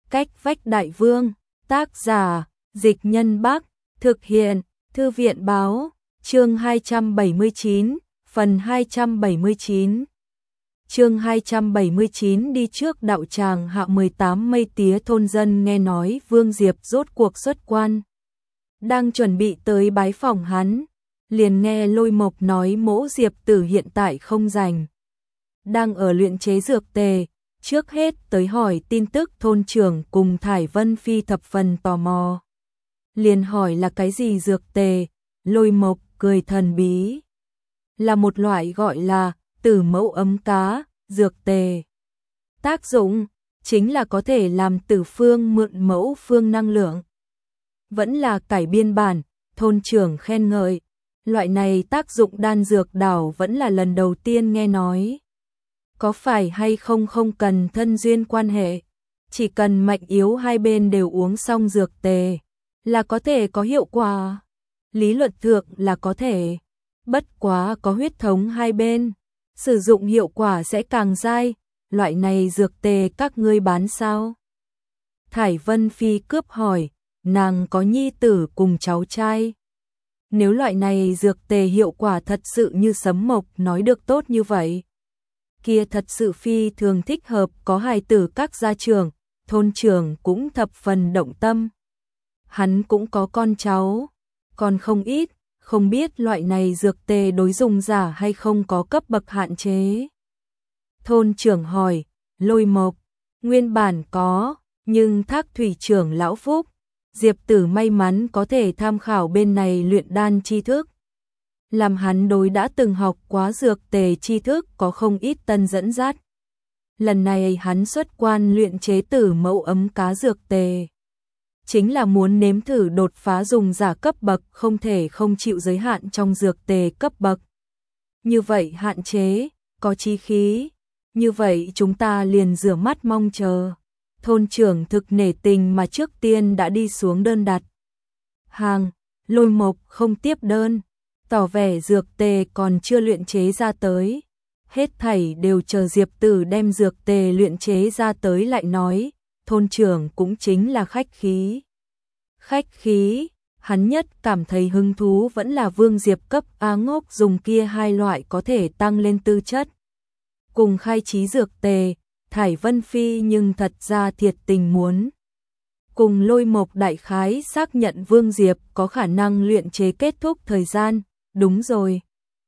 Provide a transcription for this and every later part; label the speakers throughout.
Speaker 1: Cách vách đại vương, tác giả, Dịch Nhân Bắc, thực hiện, Thư viện báo, chương 279, phần 279. Chương 279 đi trước đạo tràng hạ 18 mây tía thôn dân nghe nói Vương Diệp rốt cuộc xuất quan. Đang chuẩn bị tới bái phỏng hắn, liền nghe Lôi Mộc nói Mỗ Diệp Tử hiện tại không rảnh, đang ở luyện chế dược tề, trước hết tới hỏi tin tức thôn trưởng cùng Thải Vân Phi thập phần tò mò. Liền hỏi là cái gì dược tề, Lôi Mộc cười thần bí. Là một loại gọi là tử mẫu ấm cá, dược tề. Tác dụng chính là có thể làm tử phương mượn mẫu phương năng lượng. Vẫn là cải biên bản, thôn trưởng khen ngợi. Loại này tác dụng đan dược đảo vẫn là lần đầu tiên nghe nói. Có phải hay không không cần thân duyên quan hệ, chỉ cần mạnh yếu hai bên đều uống xong dược tề là có thể có hiệu quả. Lý luận thượng là có thể, bất quá có huyết thống hai bên, sử dụng hiệu quả sẽ càng dai. Loại này dược tề các ngươi bán sao? Thải Vân Phi cướp hỏi, nàng có nhi tử cùng cháu trai. Nếu loại này dược tề hiệu quả thật sự như Sấm Mộc nói được tốt như vậy, kia thật sự phi thường thích hợp có hài tử các gia trưởng, thôn trưởng cũng thập phần động tâm. Hắn cũng có con cháu, còn không ít, không biết loại này dược tề đối dùng giả hay không có cấp bậc hạn chế. Thôn trưởng hỏi, Lôi Mộc, nguyên bản có, nhưng Thác Thủy trưởng lão Phúc, Diệp Tử may mắn có thể tham khảo bên này luyện đan tri thức. Làm hắn đối đã từng học quá dược tề tri thức có không ít tân dẫn dắt. Lần này hắn xuất quan luyện chế tử mẫu ấm cá dược tề, chính là muốn nếm thử đột phá dùng giả cấp bậc không thể không chịu giới hạn trong dược tề cấp bậc. Như vậy hạn chế, có chí khí, như vậy chúng ta liền rửa mắt mong chờ. Thôn trưởng thực nể tình mà trước tiên đã đi xuống đơn đặt hàng. Lôi Mộc không tiếp đơn, tỏ vẻ dược tề còn chưa luyện chế ra tới. Hết thảy đều chờ Diệp Tử đem dược tề luyện chế ra tới lại nói. Thôn trưởng cũng chính là khách khí. Khách khí, hắn nhất cảm thấy hứng thú vẫn là Vương Diệp cấp A Ngốc dùng kia hai loại có thể tăng lên tư chất. Cùng khai trí dược tề, Thải Vân Phi nhưng thật ra thiệt tình muốn. Cùng Lôi Mộc đại khái xác nhận Vương Diệp có khả năng luyện chế kết thúc thời gian. Đúng rồi.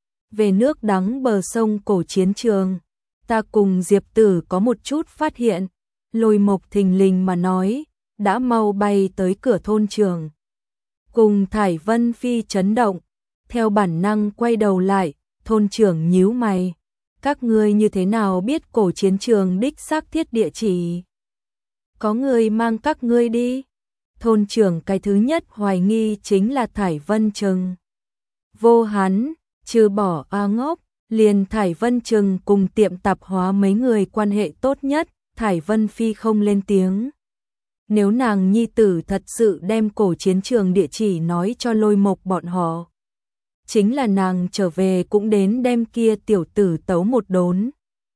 Speaker 1: Về nước đắng bờ sông cổ chiến trường, ta cùng Diệp Tử có một chút phát hiện. Lôi Mộc thình lình mà nói, đã mau bay tới cửa thôn trường. Cùng Thải Vân Phi chấn động, theo bản năng quay đầu lại, thôn trưởng nhíu mày. Các ngươi như thế nào biết cổ chiến trường đích xác thiết địa chỉ? Có người mang các ngươi đi. Thôn trưởng cái thứ nhất hoài nghi chính là Thải Vân Trừng. Vô hắn, trừ bỏ A Ngốc, liền Thải Vân Trừng cùng tiệm tạp hóa mấy người quan hệ tốt nhất. Thải Vân Phi không lên tiếng. Nếu nàng nhi tử thật sự đem cổ chiến trường địa chỉ nói cho Lôi Mộc bọn họ, chính là nàng trở về cũng đến đem kia tiểu tử tấu một đốn.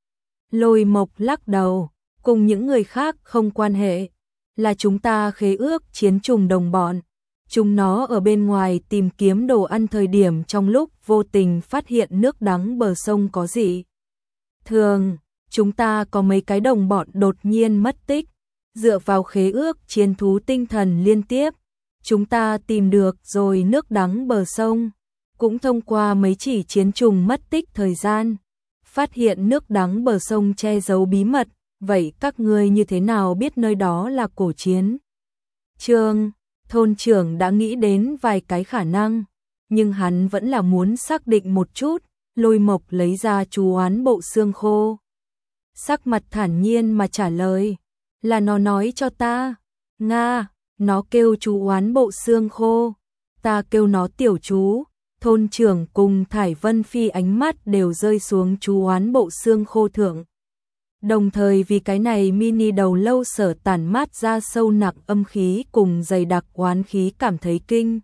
Speaker 1: Lôi Mộc lắc đầu, cùng những người khác không quan hệ, là chúng ta khế ước chiến trùng đồng bọn. Chúng nó ở bên ngoài tìm kiếm đồ ăn thời điểm trong lúc vô tình phát hiện nước đắng bờ sông có gì thường. Chúng ta có mấy cái đồng bọn đột nhiên mất tích, dựa vào khế ước chiến thú tinh thần liên tiếp, chúng ta tìm được rồi nước đắng bờ sông, cũng thông qua mấy chỉ chiến trùng mất tích thời gian, phát hiện nước đắng bờ sông che giấu bí mật. Vậy các ngươi như thế nào biết nơi đó là cổ chiến trường? Thôn trưởng đã nghĩ đến vài cái khả năng, nhưng hắn vẫn là muốn xác định một chút. Lôi Mộc lấy ra chú oán bộ xương khô, sắc mặt thản nhiên mà trả lời, là nó nói cho ta. Nga, nó kêu chú oán bộ xương khô, ta kêu nó tiểu chú. Thôn trưởng cùng Thải Vân Phi ánh mắt đều rơi xuống chú oán bộ xương khô thượng. Đồng thời vì cái này mini đầu lâu sở tản mát ra sâu nặng âm khí cùng dày đặc oán khí cảm thấy kinh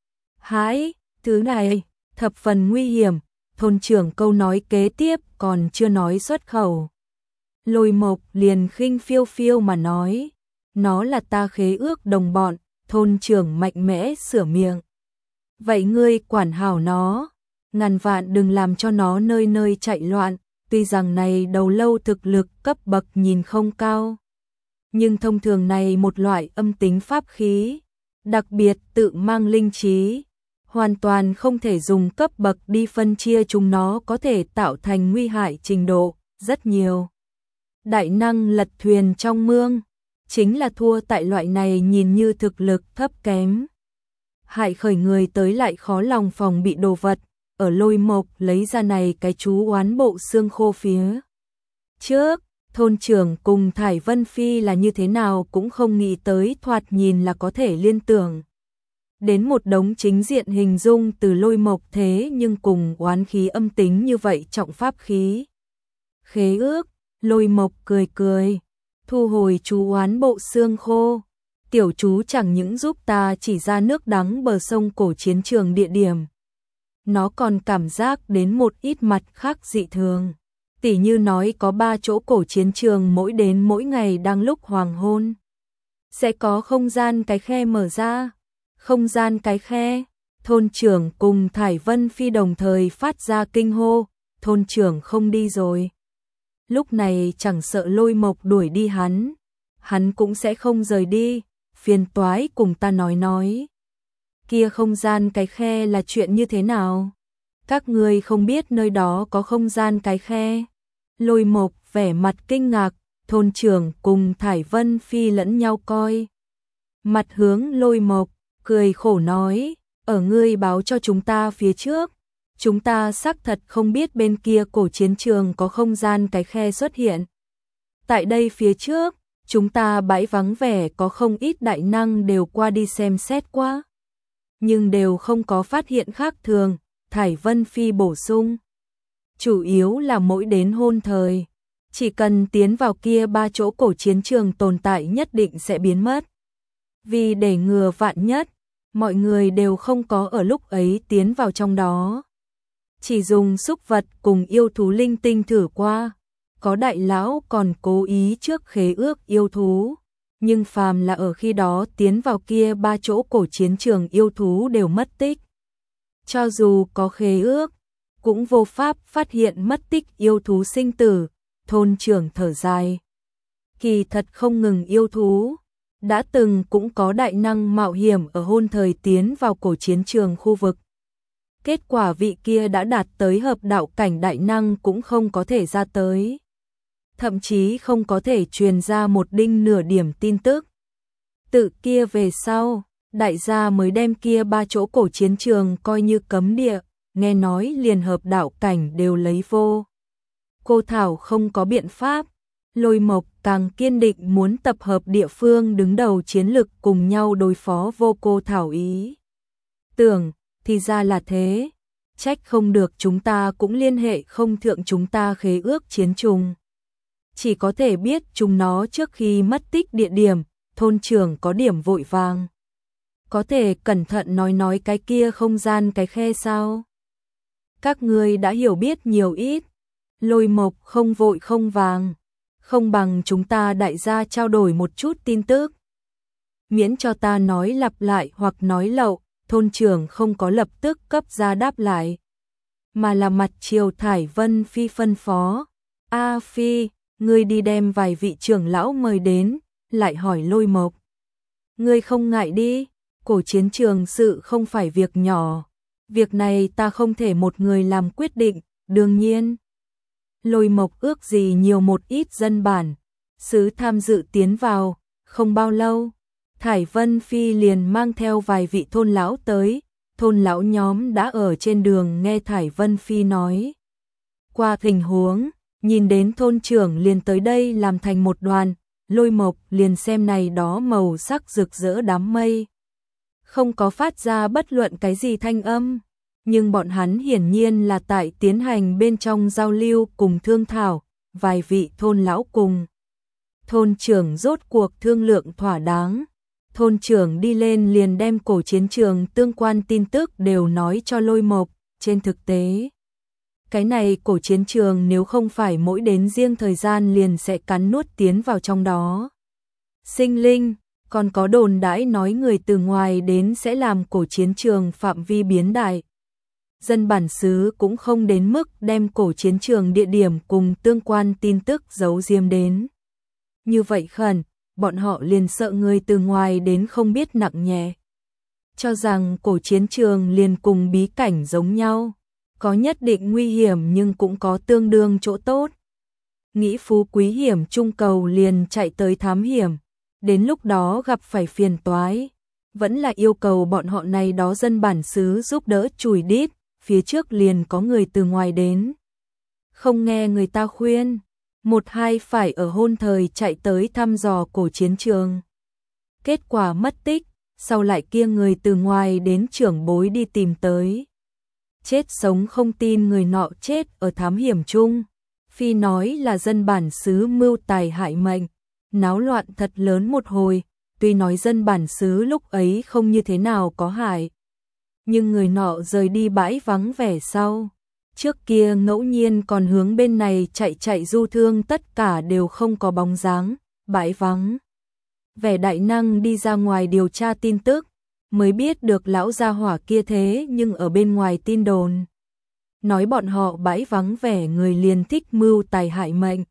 Speaker 1: hãi. Thứ này thập phần nguy hiểm. Thôn trưởng câu nói kế tiếp còn chưa nói xuất khẩu, Lôi Mộc liền khinh phiêu phiêu mà nói, Nó là ta khế ước đồng bọn, thôn trưởng mạnh mẽ sửa miệng. Vậy ngươi quản hảo nó, ngàn vạn đừng làm cho nó nơi nơi chạy loạn, tuy rằng này đầu lâu thực lực cấp bậc nhìn không cao. Nhưng thông thường này một loại âm tính pháp khí, đặc biệt tự mang linh trí, hoàn toàn không thể dùng cấp bậc đi phân chia chúng, nó có thể tạo thành nguy hại trình độ rất nhiều. Đại năng lật thuyền trong mương, chính là thua tại loại này nhìn như thực lực thấp kém. Hại khởi người tới lại khó lòng phòng bị đồ vật, ở Lôi Mộc lấy ra này cái chú oán bộ xương khô phía trước. Thôn trưởng cùng Thải Vân Phi là như thế nào cũng không nghĩ tới, thoạt nhìn là có thể liên tưởng đến một đống chính diện hình dung từ Lôi Mộc, thế nhưng cùng oán khí âm tính như vậy trọng pháp khí. Khế ước, Lôi Mộc cười cười, thu hồi chú oán bộ xương khô. Tiểu chú chẳng những giúp ta chỉ ra nước đắng bờ sông cổ chiến trường địa điểm, nó còn cảm giác đến một ít mặt khác dị thường. Tỉ như nói có 3 chỗ cổ chiến trường mỗi đến mỗi ngày đang lúc hoàng hôn sẽ có không gian cái khe mở ra. Không gian cái khe, thôn trưởng cùng Thải Vân Phi đồng thời phát ra kinh hô, thôn trưởng không đi rồi. Lúc này chẳng sợ Lôi Mộc đuổi đi hắn cũng sẽ không rời đi, phiền toái cùng ta nói. Kia không gian cái khe là chuyện như thế nào? Các ngươi không biết nơi đó có không gian cái khe? Lôi Mộc vẻ mặt kinh ngạc, thôn trưởng cùng Thải Vân Phi lẫn nhau coi. Mặt hướng Lôi Mộc, cười khổ nói, ở ngươi báo cho chúng ta phía trước, chúng ta xác thật không biết bên kia cổ chiến trường có không gian cái khe xuất hiện. Tại đây phía trước, chúng ta bãi vắng vẻ có không ít đại năng đều qua đi xem xét qua, nhưng đều không có phát hiện khác thường. Thải Vân Phi bổ sung, chủ yếu là mỗi đến hôn thời, chỉ cần tiến vào kia 3 chỗ cổ chiến trường tồn tại nhất định sẽ biến mất. Vì để ngừa vạn nhất, mọi người đều không có ở lúc ấy tiến vào trong đó, chỉ dùng súc vật cùng yêu thú linh tinh thử qua. Có đại lão còn cố ý trước khế ước yêu thú, nhưng phàm là ở khi đó tiến vào kia 3 chỗ cổ chiến trường yêu thú đều mất tích. Cho dù có khế ước, cũng vô pháp phát hiện mất tích yêu thú sinh tử. Thôn trưởng thở dài, kỳ thật không ngừng yêu thú, đã từng cũng có đại năng mạo hiểm ở hôn thời tiến vào cổ chiến trường khu vực. Kết quả vị kia đã đạt tới hợp đạo cảnh đại năng cũng không có thể ra tới, thậm chí không có thể truyền ra một đinh nửa điểm tin tức. Tự kia về sau, đại gia mới đem kia 3 chỗ cổ chiến trường coi như cấm địa, nghe nói liền hợp đạo cảnh đều lấy vô. Cô Thảo không có biện pháp, Lôi Mộc càng kiên định muốn tập hợp địa phương đứng đầu chiến lực cùng nhau đối phó vô cô Thảo ý. Tưởng, thì ra là thế, trách không được chúng ta cũng liên hệ không thượng chúng ta khế ước chiến trùng. Chỉ có thể biết chúng nó trước khi mất tích địa điểm, thôn trưởng có điểm vội vàng. Có thể cẩn thận nói cái kia không gian cái khe sao? Các ngươi đã hiểu biết nhiều ít. Lôi Mộc không vội không vàng, không bằng chúng ta đại gia trao đổi một chút tin tức. Miễn cho ta nói lặp lại hoặc nói lậu, thôn trưởng không có lập tức cấp ra đáp lại, mà là mặt chiều Thải Vân Phi phân phó. A Phi, ngươi đi đem vài vị trưởng lão mời đến, lại hỏi Lôi Mộc. Ngươi không ngại đi, cổ chiến trường sự không phải việc nhỏ, việc này ta không thể một người làm quyết định, đương nhiên. Lôi Mộc ước gì nhiều một ít dân bản xứ tham dự tiến vào, không bao lâu, Thải Vân Phi liền mang theo vài vị thôn lão tới. Thôn lão nhóm đã ở trên đường nghe Thải Vân Phi nói qua tình huống, nhìn đến thôn trưởng liền tới đây làm thành một đoàn. Lôi Mộc liền xem này đó màu sắc rực rỡ đám mây, không có phát ra bất luận cái gì thanh âm, nhưng bọn hắn hiển nhiên là tại tiến hành bên trong giao lưu cùng thương thảo. Vài vị thôn lão cùng thôn trưởng rốt cuộc thương lượng thỏa đáng, thôn trưởng đi lên liền đem cổ chiến trường tương quan tin tức đều nói cho Lôi Mộc. Trên thực tế, cái này cổ chiến trường nếu không phải mỗi đến riêng thời gian liền sẽ cắn nuốt tiến vào trong đó, sinh linh, còn có đồn đãi nói người từ ngoài đến sẽ làm cổ chiến trường phạm vi biến đại. Dân bản xứ cũng không đến mức đem cổ chiến trường địa điểm cùng tương quan tin tức giấu giếm đến. Như vậy khẩn, bọn họ liền sợ người từ ngoài đến không biết nặng nhẹ. Cho rằng cổ chiến trường liền cùng bí cảnh giống nhau, có nhất định nguy hiểm nhưng cũng có tương đương chỗ tốt. Nghĩ phú quý hiểm trung cầu liền chạy tới thám hiểm, đến lúc đó gặp phải phiền toái, vẫn là yêu cầu bọn họ này đó dân bản xứ giúp đỡ chùi đít, phía trước liền có người từ ngoài đến. Không nghe người ta khuyên, một hai phải ở hôn thời chạy tới thăm dò cổ chiến trường. Kết quả mất tích, sau lại kia người từ ngoài đến trưởng bối đi tìm tới. Chết sống không tin người nọ chết ở thám hiểm chung, phi nói là dân bản xứ mưu tài hại mệnh, náo loạn thật lớn một hồi, tuy nói dân bản xứ lúc ấy không như thế nào có hại. Nhưng người nọ rời đi bãi vắng vẻ sau, trước kia ngẫu nhiên còn hướng bên này chạy du thương tất cả đều không có bóng dáng, bãi vắng. Vẻ đại năng đi ra ngoài điều tra tin tức, mới biết được lão gia hỏa kia thế nhưng ở bên ngoài tin đồn. Nói bọn họ bãi vắng vẻ người liền thích mưu tài hại mệnh.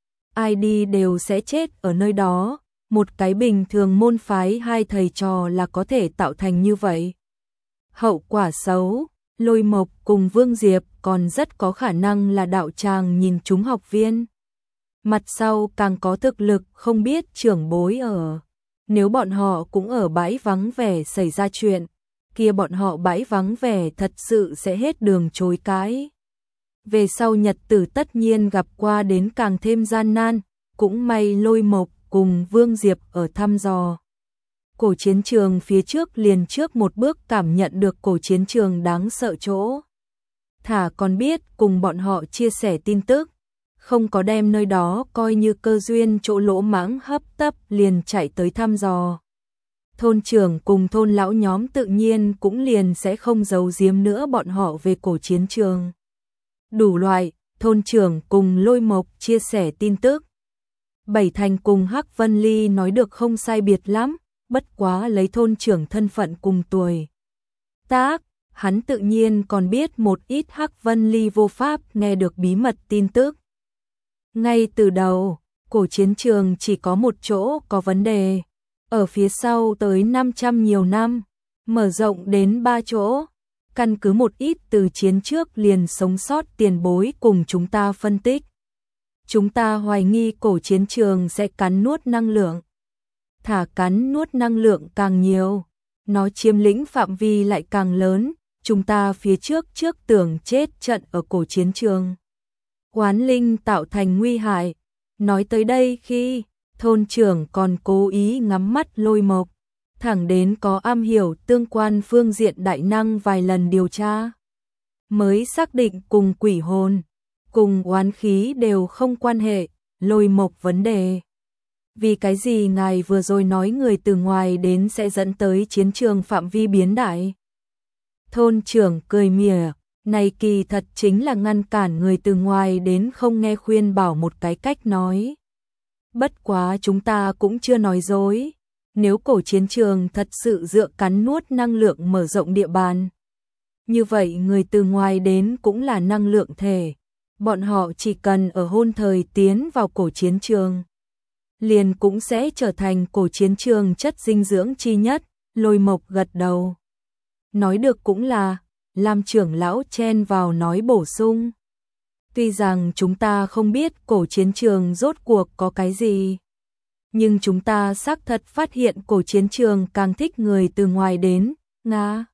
Speaker 1: Ai đi đều sẽ chết ở nơi đó, một cái bình thường môn phái hai thầy trò là có thể tạo thành như vậy. Hậu quả xấu, Lôi Mộc cùng Vương Diệp còn rất có khả năng là đạo tràng nhìn chúng học viên. Mặt sau càng có thực lực không biết trưởng bối ở. Nếu bọn họ cũng ở bãi vắng vẻ xảy ra chuyện, kia bọn họ bãi vắng vẻ thật sự sẽ hết đường chối cãi. Về sau nhật tử tất nhiên gặp qua đến càng thêm gian nan, cũng may Lôi Mộc cùng Vương Diệp ở thăm dò. Cổ chiến trường phía trước liền trước một bước cảm nhận được cổ chiến trường đáng sợ chỗ. Thả còn biết cùng bọn họ chia sẻ tin tức, không có đem nơi đó coi như cơ duyên chỗ lỗ mãng hấp tấp liền chạy tới thăm dò. Thôn trưởng cùng thôn lão nhóm tự nhiên cũng liền sẽ không giấu giếm nữa bọn họ về cổ chiến trường. Đủ loại, thôn trưởng cùng Lôi Mộc chia sẻ tin tức. Bảy Thành cùng Hắc Vân Ly nói được không sai biệt lắm, bất quá lấy thôn trưởng thân phận cùng tuổi tác, hắn tự nhiên còn biết một ít Hắc Vân Ly vô pháp nghe được bí mật tin tức. Ngay từ đầu, cổ chiến trường chỉ có một chỗ có vấn đề, ở phía sau tới 500 nhiều năm, mở rộng đến 3 chỗ, căn cứ một ít từ chiến trước liền sống sót tiền bối cùng chúng ta phân tích. Chúng ta hoài nghi cổ chiến trường sẽ cắn nuốt năng lượng. Thả cắn nuốt năng lượng càng nhiều, nó chiếm lĩnh phạm vi lại càng lớn, chúng ta phía trước tưởng chết trận ở cổ chiến trường. Oán linh tạo thành nguy hại. Nói tới đây khi thôn trưởng còn cố ý ngắm mắt Lôi Mộc, thẳng đến có am hiểu tương quan phương diện đại năng vài lần điều tra, mới xác định cùng quỷ hồn, cùng oán khí đều không quan hệ, Lôi Mộc vấn đề. Vì cái gì ngài vừa rồi nói người từ ngoài đến sẽ dẫn tới chiến trường phạm vi biến đại? Thôn trưởng cười mỉa, này kỳ thật chính là ngăn cản người từ ngoài đến không nghe khuyên bảo một cái cách nói. Bất quá chúng ta cũng chưa nói dối, nếu cổ chiến trường thật sự dựa cắn nuốt năng lượng mở rộng địa bàn. Như vậy người từ ngoài đến cũng là năng lượng thể, bọn họ chỉ cần ở hôn thời tiến vào cổ chiến trường, liền cũng sẽ trở thành cổ chiến trường chất dinh dưỡng chi nhất. Lôi Mộc gật đầu. Nói được cũng là, Lam trưởng lão chen vào nói bổ sung. Tuy rằng chúng ta không biết cổ chiến trường rốt cuộc có cái gì, nhưng chúng ta xác thật phát hiện cổ chiến trường càng thích người từ ngoài đến, Nga.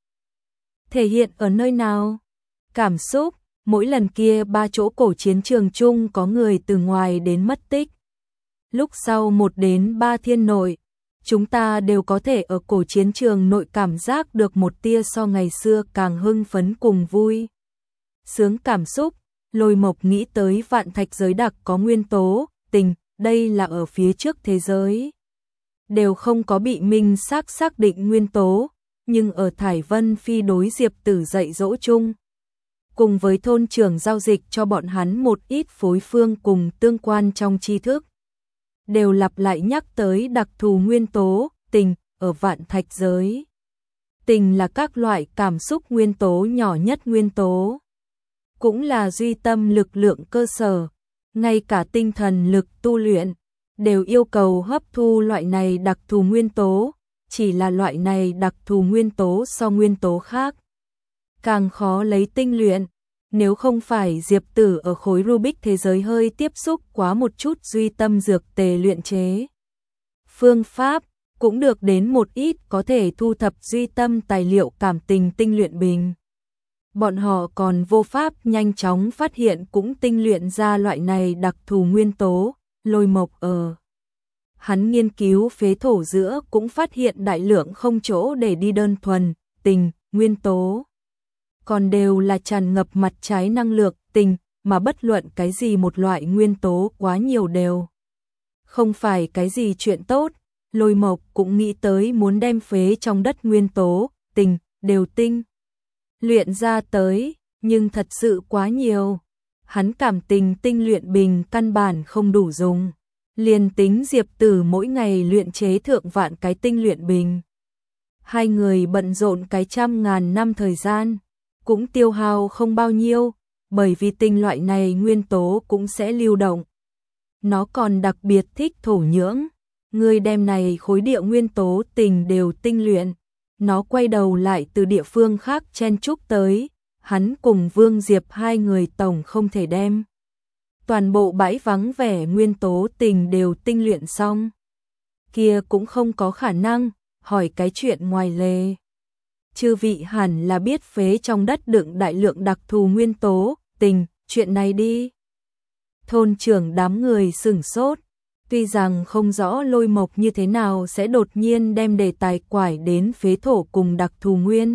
Speaker 1: Thể hiện ở nơi nào? Cảm xúc, mỗi lần kia 3 chỗ cổ chiến trường chung có người từ ngoài đến mất tích. Lúc sau 1 đến 3 thiên nội, chúng ta đều có thể ở cổ chiến trường nội cảm giác được một tia so ngày xưa càng hưng phấn cùng vui. Sướng cảm xúc, Lôi Mộc nghĩ tới vạn thạch giới đặc có nguyên tố, tình, đây là ở phía trước thế giới. Đều không có bị minh xác định nguyên tố, nhưng ở Thải Vân Phi đối Diệp Tử dạy dỗ chung. Cùng với thôn trưởng giao dịch cho bọn hắn một ít phối phương cùng tương quan trong tri thức. đều lặp lại nhắc tới đặc thù nguyên tố, tình, ở vạn thạch giới. Tình là các loại cảm xúc nguyên tố nhỏ nhất nguyên tố, cũng là duy tâm lực lượng cơ sở, ngay cả tinh thần lực tu luyện đều yêu cầu hấp thu loại này đặc thù nguyên tố, chỉ là loại này đặc thù nguyên tố so nguyên tố khác càng khó lấy tinh luyện. Nếu không phải Diệp Tử ở khối Rubik thế giới hơi tiếp xúc quá một chút duy tâm dược tề luyện chế phương pháp, cũng được đến một ít có thể thu thập duy tâm tài liệu cảm tình tinh luyện bình. Bọn họ còn vô pháp nhanh chóng phát hiện cũng tinh luyện ra loại này đặc thù nguyên tố. Lôi Mộc ở hắn nghiên cứu phế thổ giữa cũng phát hiện đại lượng không chỗ để đi đơn thuần tình nguyên tố, còn đều là tràn ngập mặt trái năng lượng tình, mà bất luận cái gì một loại nguyên tố quá nhiều đều không phải cái gì chuyện tốt. Lôi Mộc cũng nghĩ tới muốn đem phế trong đất nguyên tố tình đều tinh luyện ra tới, nhưng thật sự quá nhiều. Hắn cảm tình tinh luyện bình căn bản không đủ dùng. Liền tính Diệp Tử mỗi ngày luyện chế thượng vạn cái tinh luyện bình, hai người bận rộn cái 100.000 năm thời gian, cũng tiêu hao không bao nhiêu, bởi vì tinh loại này nguyên tố cũng sẽ lưu động. Nó còn đặc biệt thích thổ nhưỡng, người đem này khối địa nguyên tố tình đều tinh luyện, nó quay đầu lại từ địa phương khác chen chúc tới, hắn cùng Vương Diệp hai người tổng không thể đem toàn bộ bãi vắng vẻ nguyên tố tình đều tinh luyện xong. Kia cũng không có khả năng, hỏi cái chuyện ngoài lề. Chư vị hẳn là biết phế trong đất đựng đại lượng đặc thù nguyên tố tình, chuyện này đi. Thôn trưởng đám người sửng sốt, tuy rằng không rõ Lôi Mộc như thế nào sẽ đột nhiên đem đề tài quải đến phế thổ cùng đặc thù nguyên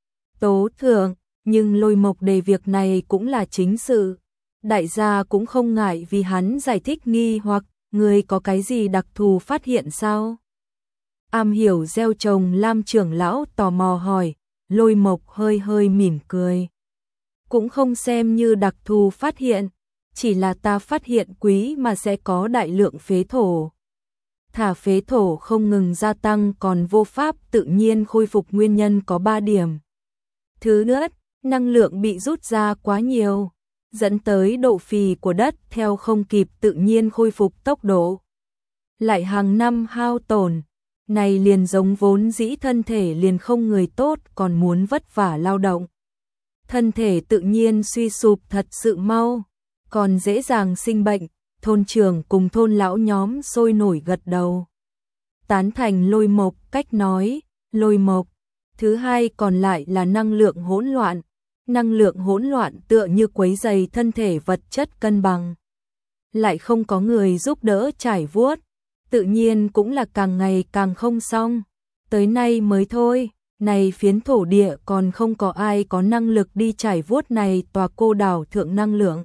Speaker 1: tố thượng, nhưng Lôi Mộc đề việc này cũng là chính sự. Đại gia cũng không ngại vì hắn giải thích nghi hoặc, người có cái gì đặc thù phát hiện sao? Am hiểu gieo trồng Lam trưởng lão tò mò hỏi. Lôi Mộc hơi hơi mỉm cười. Cũng không xem như đặc thù phát hiện, chỉ là ta phát hiện quý mà sẽ có đại lượng phế thổ. Thả phế thổ không ngừng gia tăng còn vô pháp tự nhiên khôi phục nguyên nhân có 3 điểm. Thứ nhất, năng lượng bị rút ra quá nhiều, dẫn tới độ phì của đất theo không kịp tự nhiên khôi phục tốc độ. Lại hàng năm hao tổn, này liền giống vốn dĩ thân thể liền không người tốt còn muốn vất vả lao động. Thân thể tự nhiên suy sụp thật sự mau, còn dễ dàng sinh bệnh. Thôn trưởng cùng thôn lão nhóm sôi nổi gật đầu, tán thành Lôi Mộc cách nói. Lôi Mộc, thứ hai còn lại là năng lượng hỗn loạn. Năng lượng hỗn loạn tựa như quấy rầy thân thể vật chất cân bằng, lại không có người giúp đỡ trải vuốt, tự nhiên cũng là càng ngày càng không xong. Tới nay mới thôi, này phiến thổ địa còn không có ai có năng lực đi trải vuốt này tòa cô đảo thượng năng lượng,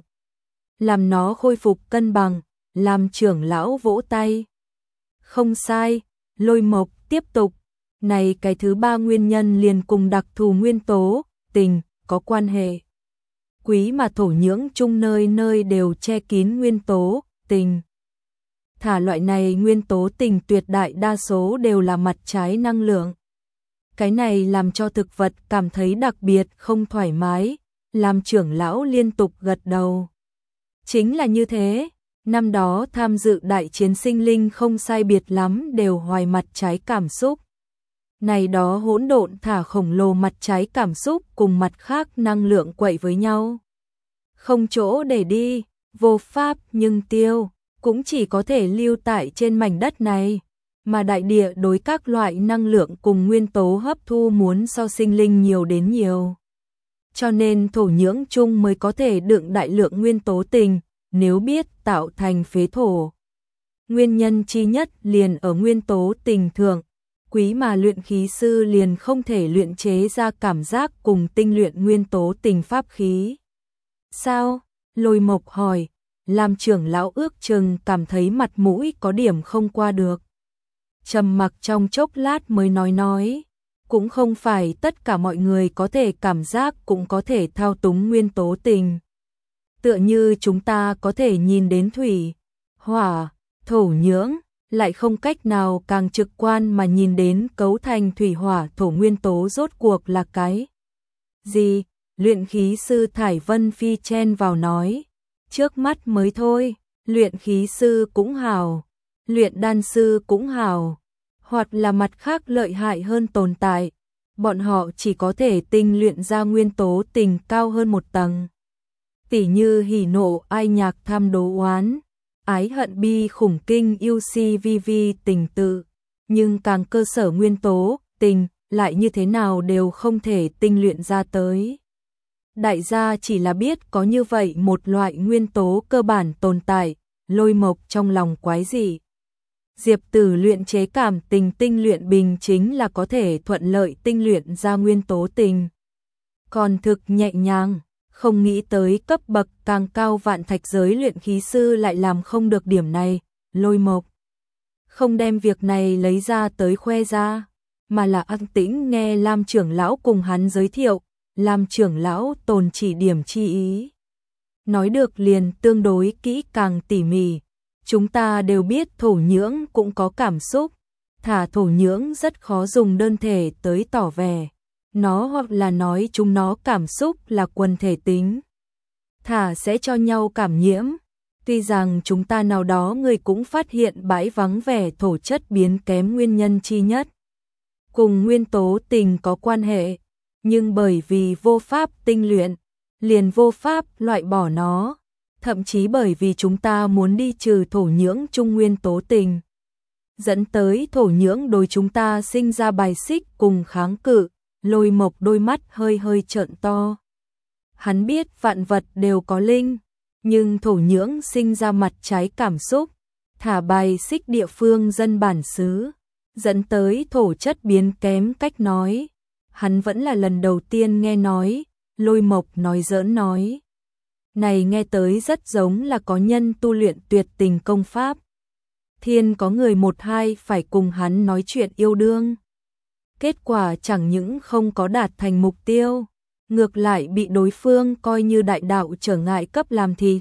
Speaker 1: làm nó khôi phục cân bằng. Làm trưởng lão vỗ tay. Không sai, Lôi Mộc tiếp tục. Này cái thứ ba nguyên nhân liền cùng đặc thù nguyên tố tình có quan hệ. Quý mà thổ nhưỡng chung nơi nơi đều che kín nguyên tố tình. Thả loại này nguyên tố tình tuyệt đại đa số đều là mặt trái năng lượng. Cái này làm cho thực vật cảm thấy đặc biệt không thoải mái. Làm trưởng lão liên tục gật đầu. Chính là như thế, năm đó tham dự đại chiến sinh linh không sai biệt lắm đều hoài mặt trái cảm xúc. Này đó hỗn độn thả khổng lồ mặt trái cảm xúc cùng mặt khác năng lượng quậy với nhau. Không chỗ để đi, vô pháp nhưng tiêu, cũng chỉ có thể lưu tại trên mảnh đất này. Mà đại địa đối các loại năng lượng cùng nguyên tố hấp thu muốn so sinh linh nhiều đến nhiều. Cho nên thổ nhưỡng chung mới có thể đựng đại lượng nguyên tố tình, nếu biết tạo thành phế thổ. Nguyên nhân chi nhất liền ở nguyên tố tình thượng. Quý mà luyện khí sư liền không thể luyện chế ra cảm giác cùng tinh luyện nguyên tố tình pháp khí. Sao? Lôi Mộc hỏi. Làm trưởng lão ước chừng cảm thấy mặt mũi có điểm không qua được. Trầm mặc trong chốc lát mới nói. Cũng không phải tất cả mọi người có thể cảm giác cũng có thể thao túng nguyên tố tình. Tựa như chúng ta có thể nhìn đến thủy, hỏa, thổ nhưỡng, lại không cách nào càng trực quan mà nhìn đến cấu thành thủy hỏa thổ nguyên tố rốt cuộc là cái gì. Luyện khí sư Thải Vân Phi chen vào nói, trước mắt mới thôi, luyện khí sư cũng hào, luyện đan sư cũng hào, hoặc là mặt khác lợi hại hơn tồn tại, bọn họ chỉ có thể tinh luyện ra nguyên tố tình cao hơn một tầng. Tỉ như hỉ nộ ai nhạc tham đố oán, ái hận bi khủng kinh yêu si vi vi tình tự, nhưng càng cơ sở nguyên tố tình lại như thế nào đều không thể tinh luyện ra tới. Đại gia chỉ là biết có như vậy một loại nguyên tố cơ bản tồn tại, Lôi Mộc trong lòng quái dị. Diệp Tử luyện chế cảm tình tinh luyện bình chính là có thể thuận lợi tinh luyện ra nguyên tố tình. Còn thực nhẹ nhàng, không nghĩ tới cấp bậc càng cao vạn thạch giới luyện khí sư lại làm không được điểm này. Lôi Mộc không đem việc này lấy ra tới khoe ra, mà là an tĩnh nghe Lam trưởng lão cùng hắn giới thiệu. Lam trưởng lão tồn chỉ điểm chi ý, nói được liền tương đối kỹ càng tỉ mỉ. Chúng ta đều biết thổ nhưỡng cũng có cảm xúc, thả thổ nhưỡng rất khó dùng đơn thể tới tỏ vẻ nó, hoặc là nói chúng nó cảm xúc là quần thể tính, thả sẽ cho nhau cảm nhiễm. Tuy rằng chúng ta nào đó người cũng phát hiện bãi vắng vẻ thổ chất biến kém nguyên nhân chi nhất cùng nguyên tố tình có quan hệ, nhưng bởi vì vô pháp tinh luyện, liền vô pháp loại bỏ nó, thậm chí bởi vì chúng ta muốn đi trừ thổ nhưỡng chung nguyên tố tình, dẫn tới thổ nhưỡng đối chúng ta sinh ra bài xích cùng kháng cự. Lôi Mộc đôi mắt hơi hơi trợn to. Hắn biết vạn vật đều có linh, nhưng thổ nhưỡng sinh ra mặt trái cảm xúc, thả bài xích địa phương dân bản xứ, dẫn tới thổ chất biến kém cách nói. Hắn vẫn là lần đầu tiên nghe nói. Lôi Mộc nói giỡn nói, này nghe tới rất giống là có nhân tu luyện tuyệt tình công pháp, thiên có người một hai phải cùng hắn nói chuyện yêu đương, kết quả chẳng những không có đạt thành mục tiêu, ngược lại bị đối phương coi như đại đạo trở ngại cấp làm thịt.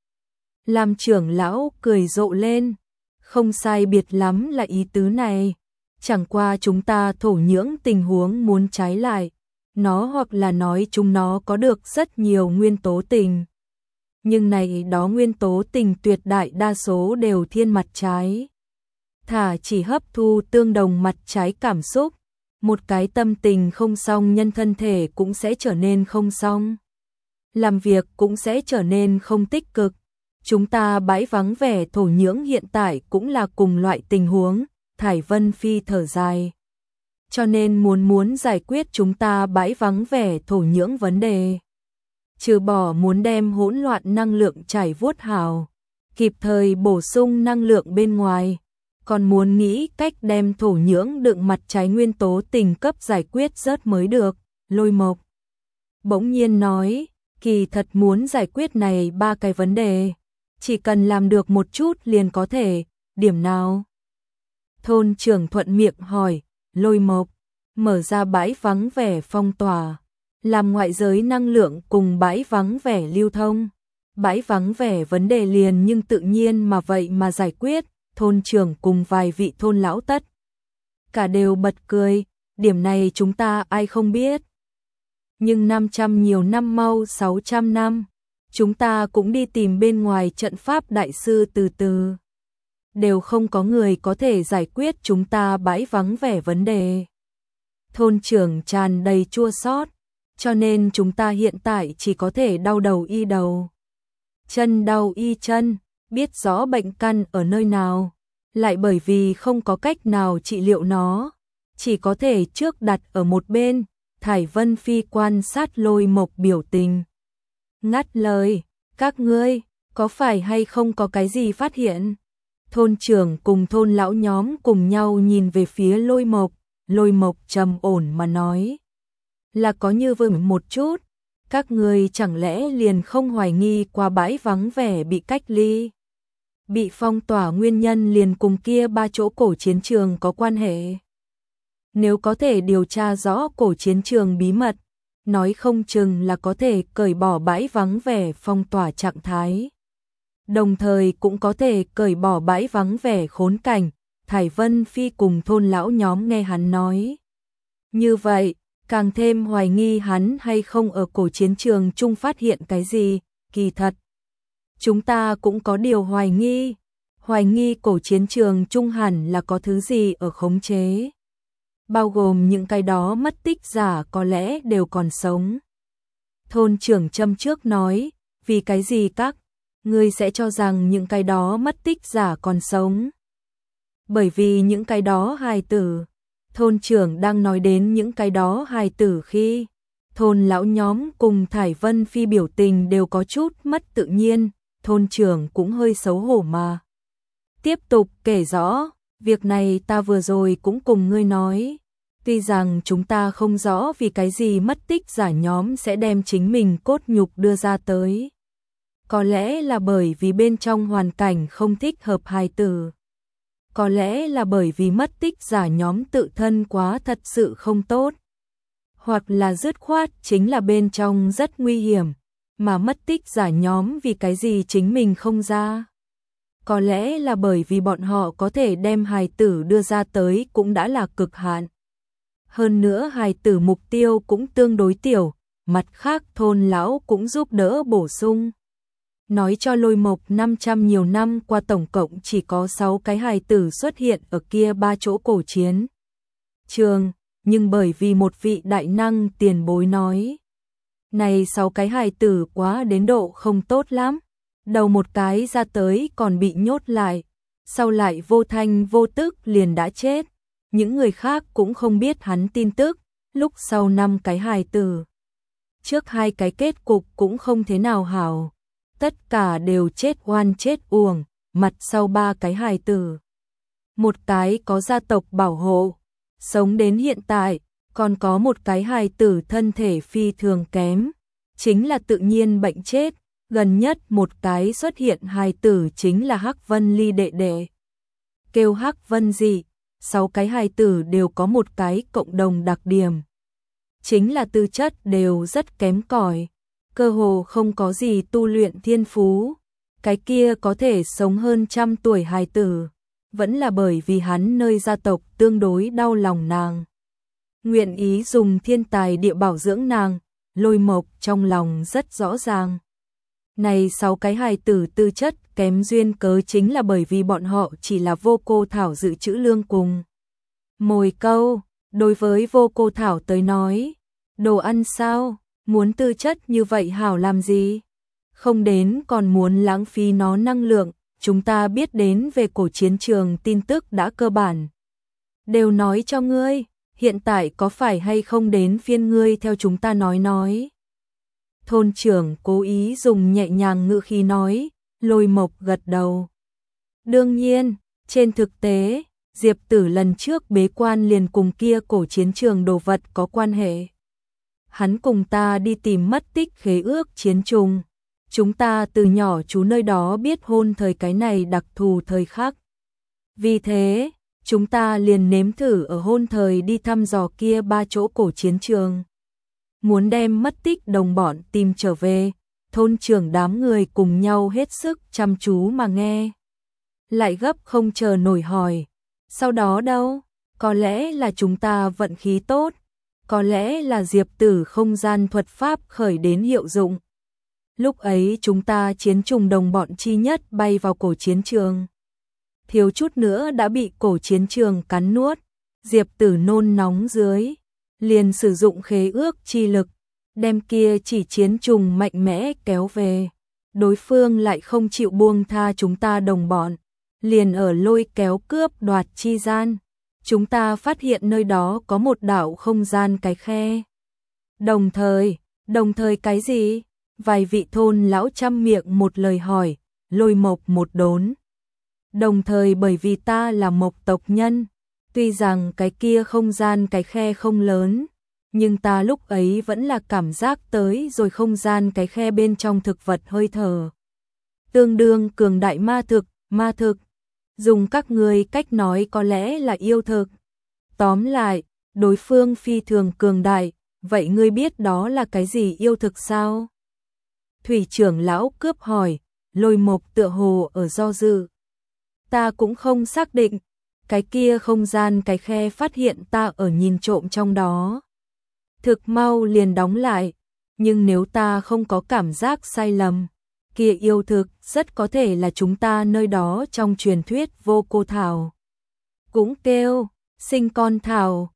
Speaker 1: Lam trưởng lão cười rộ lên, không sai biệt lắm là ý tứ này, chẳng qua chúng ta thổ nhưỡng tình huống muốn trái lại nó, hoặc là nói chúng nó có được rất nhiều nguyên tố tình, nhưng này đó nguyên tố tình tuyệt đại đa số đều thiên mặt trái, thả chỉ hấp thu tương đồng mặt trái cảm xúc. Một cái tâm tình không xong, nhân thân thể cũng sẽ trở nên không xong, làm việc cũng sẽ trở nên không tích cực. Chúng ta bãi vắng vẻ thổ nhưỡng hiện tại cũng là cùng loại tình huống. Thải Vân Phi thở dài, cho nên muốn giải quyết chúng ta bãi vắng vẻ thổ nhưỡng vấn đề, trừ bỏ muốn đem hỗn loạn năng lượng chảy vuốt hào, kịp thời bổ sung năng lượng bên ngoài, còn muốn nghĩ cách đem thổ nhưỡng đựng mặt trái nguyên tố tình cấp giải quyết rớt mới được. Lôi Mộc bỗng nhiên nói, kỳ thật muốn giải quyết này ba cái vấn đề, chỉ cần làm được một chút liền có thể. Điểm nào? Thôn trưởng thuận miệng hỏi. Lôi Mộc mở ra bãi vắng vẻ phong tỏa, làm ngoại giới năng lượng cùng bãi vắng vẻ lưu thông. Bãi vắng vẻ vấn đề liền nhưng tự nhiên mà vậy mà giải quyết. Thôn trưởng cùng vài vị thôn lão tất cả đều bật cười, điểm này chúng ta ai không biết. Nhưng 500 nhiều năm mau 600 năm, chúng ta cũng đi tìm bên ngoài trận pháp đại sư từ từ, đều không có người có thể giải quyết chúng ta bãi vắng vẻ vấn đề. Thôn trưởng tràn đầy chua xót, cho nên chúng ta hiện tại chỉ có thể đau đầu y đầu, chân đau y chân, biết rõ bệnh căn ở nơi nào, lại bởi vì không có cách nào trị liệu nó, chỉ có thể trước đặt ở một bên. Thải Vân Phi quan sát Lôi Mộc biểu tình, ngắt lời, các ngươi có phải hay không có cái gì phát hiện? Thôn trưởng cùng thôn lão nhóm cùng nhau nhìn về phía Lôi Mộc. Lôi Mộc trầm ổn mà nói, là có như vậy một chút. Các ngươi chẳng lẽ liền không hoài nghi qua bãi vắng vẻ bị cách ly, bị phong tỏa nguyên nhân liền cùng kia ba chỗ cổ chiến trường có quan hệ? Nếu có thể điều tra rõ cổ chiến trường bí mật, nói không chừng là có thể cởi bỏ bãi vắng vẻ phong tỏa trạng thái. đồng thời cũng có thể cởi bỏ bãi vắng vẻ khốn cảnh. Thải Vân Phi cùng thôn lão nhóm nghe hắn nói như vậy, càng thêm hoài nghi hắn hay không ở cổ chiến trường chung phát hiện cái gì. Kỳ thật, chúng ta cũng có điều hoài nghi cổ chiến trường chung hẳn là có thứ gì ở khống chế, bao gồm những cái đó mất tích giả có lẽ đều còn sống. Thôn trưởng châm trước nói, vì cái gì các ngươi sẽ cho rằng những cái đó mất tích giả còn sống? Bởi vì những cái đó hài tử. Thôn trưởng đang nói đến những cái đó hài tử khi thôn lão nhóm cùng Thải Vân Phi biểu tình đều có chút mất tự nhiên, thôn trưởng cũng hơi xấu hổ mà. Tiếp tục kể rõ, việc này ta vừa rồi cũng cùng ngươi nói. Tuy rằng chúng ta không rõ vì cái gì mất tích giả nhóm sẽ đem chính mình cốt nhục đưa ra tới. Có lẽ là bởi vì bên trong hoàn cảnh không thích hợp hài tử. Có lẽ là bởi vì mất tích giả nhóm tự thân quá thật sự không tốt. Hoặc là dứt khoát chính là bên trong rất nguy hiểm, mà mất tích giả nhóm vì cái gì chính mình không ra. Có lẽ là bởi vì bọn họ có thể đem hài tử đưa ra tới cũng đã là cực hạn. Hơn nữa hài tử mục tiêu cũng tương đối tiểu, mặt khác thôn lão cũng giúp đỡ bổ sung. Nói cho Lôi Mộc 500 nhiều năm qua tổng cộng chỉ có 6 cái hài tử xuất hiện ở kia 3 chỗ cổ chiến trường, nhưng bởi vì một vị đại năng tiền bối nói. Này 6 cái hài tử quá đến độ không tốt lắm, đầu một cái ra tới còn bị nhốt lại, sau lại vô thanh vô tức liền đã chết, những người khác cũng không biết hắn tin tức, lúc sau 5 cái hài tử. Trước 2 cái kết cục cũng không thế nào hảo. Tất cả đều chết oan chết uổng, mặt sau 3 cái hài tử. Một cái có gia tộc bảo hộ, sống đến hiện tại, còn có một cái hài tử thân thể phi thường kém, chính là tự nhiên bệnh chết, gần nhất một cái xuất hiện hài tử chính là Hắc Vân Ly đệ đệ. Kêu Hắc Vân gì, 6 cái hài tử đều có một cái cộng đồng đặc điểm. Chính là tư chất đều rất kém cỏi. Cơ hồ không có gì tu luyện thiên phú, cái kia có thể sống hơn 100 tuổi hài tử, vẫn là bởi vì hắn nơi gia tộc tương đối đau lòng nàng. Nguyện ý dùng thiên tài địa bảo dưỡng nàng, Lôi Mộc trong lòng rất rõ ràng. Này 6 cái hài tử tư chất kém duyên cớ chính là bởi vì bọn họ chỉ là vô cô thảo dự trữ lương cùng. Mồi câu, đối với vô cô thảo tới nói, đồ ăn sao? Muốn tư chất như vậy hảo làm gì? Không đến còn muốn lãng phí nó năng lượng, chúng ta biết đến về cổ chiến trường tin tức đã cơ bản. Đều nói cho ngươi, hiện tại có phải hay không đến phiên ngươi theo chúng ta nói. Thôn trưởng cố ý dùng nhẹ nhàng ngữ khí nói, Lôi Mộc gật đầu. Đương nhiên, trên thực tế, Diệp Tử lần trước bế quan liền cùng kia cổ chiến trường đồ vật có quan hệ. Hắn cùng ta đi tìm mất tích khế ước chiến trùng. Chúng ta từ nhỏ chú nơi đó biết hôn thời cái này đặc thù thời khắc. Vì thế, chúng ta liền nếm thử ở hôn thời đi thăm dò kia 3 chỗ cổ chiến trường. Muốn đem mất tích đồng bọn tìm trở về, thôn trưởng đám người cùng nhau hết sức chăm chú mà nghe. Lại gấp không chờ nổi hỏi. Sau đó đâu? Có lẽ là chúng ta vận khí tốt. Có lẽ là Diệp Tử không gian thuật pháp khởi đến hiệu dụng. Lúc ấy chúng ta chiến trùng đồng bọn chi nhất bay vào cổ chiến trường. Thiếu chút nữa đã bị cổ chiến trường cắn nuốt. Diệp Tử nôn nóng dưới, liền sử dụng khế ước chi lực, đem kia chỉ chiến trùng mạnh mẽ kéo về. Đối phương lại không chịu buông tha chúng ta đồng bọn, liền ở lôi kéo cướp đoạt chi gian. Chúng ta phát hiện nơi đó có một đạo không gian cái khe. Đồng thời cái gì? Vài vị thôn lão trăm miệng một lời hỏi, Lôi Mộc một đốn. Đồng thời bởi vì ta là Mộc tộc nhân, tuy rằng cái kia không gian cái khe không lớn, nhưng ta lúc ấy vẫn là cảm giác tới rồi không gian cái khe bên trong thực vật hơi thở. Tương đương cường đại ma thực. Dùng các ngươi cách nói có lẽ là yêu thực. Tóm lại, đối phương phi thường cường đại, vậy ngươi biết đó là cái gì yêu thực sao? Thủy trưởng lão cướp hỏi, Lôi Mộc tựa hồ ở do dự. Ta cũng không xác định, cái kia không gian cái khe phát hiện ta ở nhìn trộm trong đó. Thực mau liền đóng lại, nhưng nếu ta không có cảm giác sai lầm, kia yêu thực rất có thể là chúng ta nơi đó trong truyền thuyết vô cô thảo. Cũng kêu, sinh con thảo,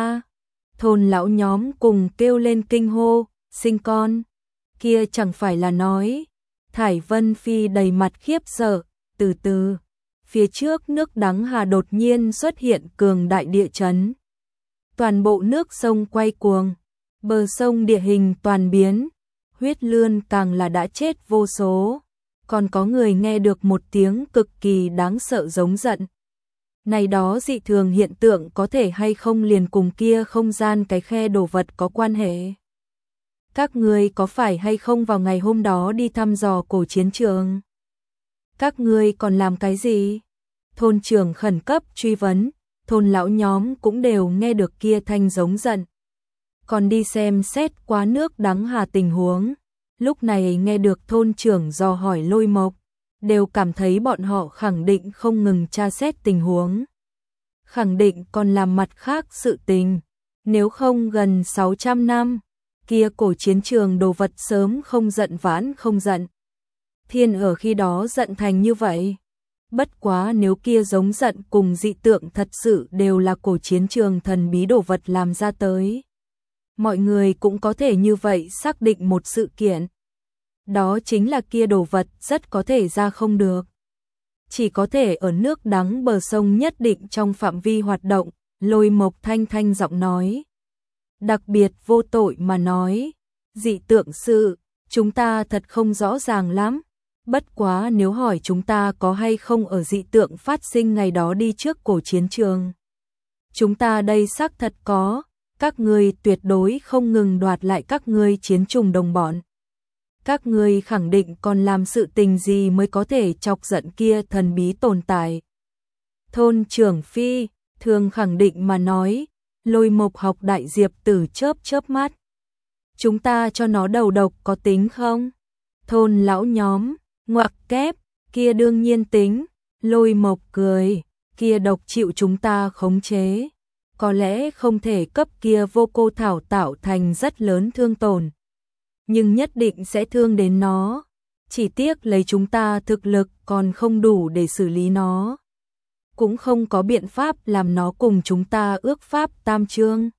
Speaker 1: thôn lão nhóm cùng kêu lên kinh hô, sinh con, kia chẳng phải là nói. Thải Vân Phi đầy mặt khiếp sợ, từ từ, phía trước nước Đắng Hà đột nhiên xuất hiện cường đại địa chấn. Toàn bộ nước sông quay cuồng, bờ sông địa hình toàn biến, huyết lươn càng là đã chết vô số, còn có người nghe được một tiếng cực kỳ đáng sợ giống giận. Này đó dị thường hiện tượng có thể hay không liền cùng kia không gian cái khe đồ vật có quan hệ. Các ngươi có phải hay không vào ngày hôm đó đi thăm dò cổ chiến trường? Các ngươi còn làm cái gì? Thôn trưởng khẩn cấp truy vấn, thôn lão nhóm cũng đều nghe được kia thanh giống giận. Còn đi xem xét quá nước Đắng Hà tình huống. Lúc này nghe được thôn trưởng dò hỏi Lôi Mộc, đều cảm thấy bọn họ khẳng định không ngừng tra xét tình huống. Khẳng định còn làm mặt khác sự tình. Nếu không gần 600 năm, kia cổ chiến trường đồ vật sớm không giận vãn không giận. Thiên ở khi đó giận thành như vậy. Bất quá nếu kia giống giận cùng dị tượng thật sự đều là cổ chiến trường thần bí đồ vật làm ra tới. Mọi người cũng có thể như vậy xác định một sự kiện. Đó chính là kia đồ vật rất có thể ra không được. Chỉ có thể ở nước Đắng bờ sông nhất định trong phạm vi hoạt động, Lôi Mộc thanh thanh giọng nói. Đặc biệt vô tội mà nói, dị tượng sự, chúng ta thật không rõ ràng lắm. Bất quá nếu hỏi chúng ta có hay không ở dị tượng phát sinh ngày đó đi trước cổ chiến trường. Chúng ta đây xác thật có, các ngươi tuyệt đối không ngừng đoạt lại các ngươi chiến trùng đồng bọn. Các ngươi khẳng định còn làm sự tình gì mới có thể chọc giận kia thần bí tồn tại. Thôn trưởng Phi, thường khẳng định mà nói, Lôi Mộc học đại diệp tử chớp mắt. Chúng ta cho nó đầu độc có tính không? Thôn lão nhóm, ngoặc kép, kia đương nhiên tính. Lôi Mộc cười, kia độc chịu chúng ta khống chế. Có lẽ không thể cấp kia vô cô thảo tạo thành rất lớn thương tổn. Nhưng nhất định sẽ thương đến nó. Chỉ tiếc lấy chúng ta thực lực còn không đủ để xử lý nó. Cũng không có biện pháp làm nó cùng chúng ta ước pháp tam chương.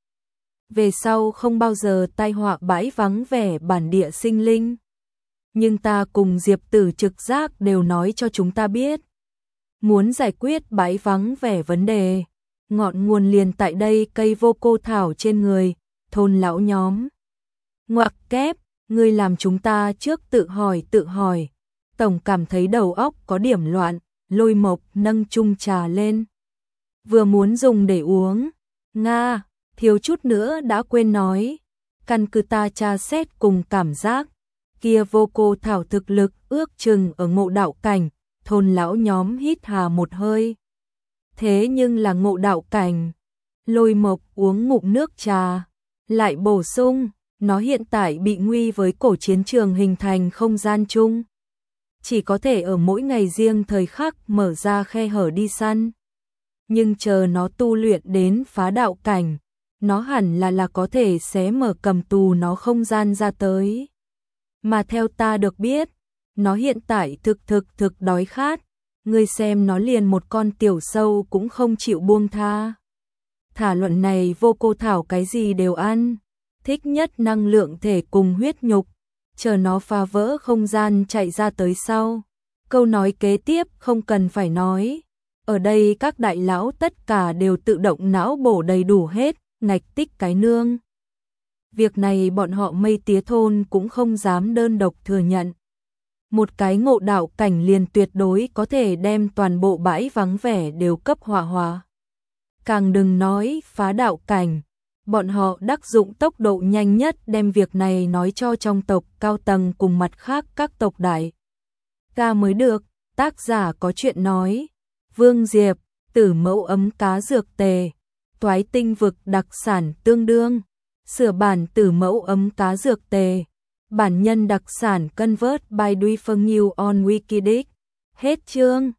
Speaker 1: Về sau không bao giờ tai họa bãi vắng vẻ bản địa sinh linh. Nhưng ta cùng Diệp Tử trực giác đều nói cho chúng ta biết. Muốn giải quyết bãi vắng vẻ vấn đề, ngọn nguồn liền tại đây cây vô cô thảo trên người, thôn lão nhóm. Ngoặc kép, ngươi làm chúng ta trước tự hỏi, tổng cảm thấy đầu óc có điểm loạn. Lôi Mộc nâng chung trà lên, vừa muốn dùng để uống. Nga, thiếu chút nữa đã quên nói, căn cứ ta tra xét cùng cảm giác, kia vô cô thảo thực lực ước chừng ở ngộ đạo cảnh. Thôn lão nhóm hít hà một hơi. Thế nhưng là ngộ đạo cảnh. Lôi Mộc uống ngụm nước trà, lại bổ sung, nó hiện tại bị nguy với cổ chiến trường hình thành không gian chung. Chỉ có thể ở mỗi ngày riêng thời khắc mở ra khe hở đi săn. Nhưng chờ nó tu luyện đến phá đạo cảnh, nó hẳn là có thể xé mở cầm tù nó không gian ra tới. Mà theo ta được biết, nó hiện tại thực đói khát. Ngươi xem nó liền một con tiểu sâu cũng không chịu buông tha. Thả luận này vô cô thảo cái gì đều ăn, thích nhất năng lượng thể cùng huyết nhục. Chờ nó phá vỡ không gian chạy ra tới sau. Câu nói kế tiếp không cần phải nói. Ở đây các đại lão tất cả đều tự động não bổ đầy đủ hết, ngạch tích cái nương. Việc này bọn họ Mây Tía thôn cũng không dám đơn độc thừa nhận. Một cái ngộ đạo cảnh liền tuyệt đối có thể đem toàn bộ bãi vắng vẻ đều cấp hỏa. Càng đừng nói phá đạo cảnh. Bọn họ đắc dụng tốc độ nhanh nhất đem việc này nói cho trong tộc cao tầng cùng mặt khác các tộc đại ca mới được. Tác giả có chuyện nói. Vương Diệp, Tử Mẫu ấm cá dược tề, Toái Tinh vực đặc sản tương đương. Sửa bản Tử Mẫu ấm cá dược tề, Bản nhân đặc sản Convert by Duy Phương New on Wikidic. Hết chương.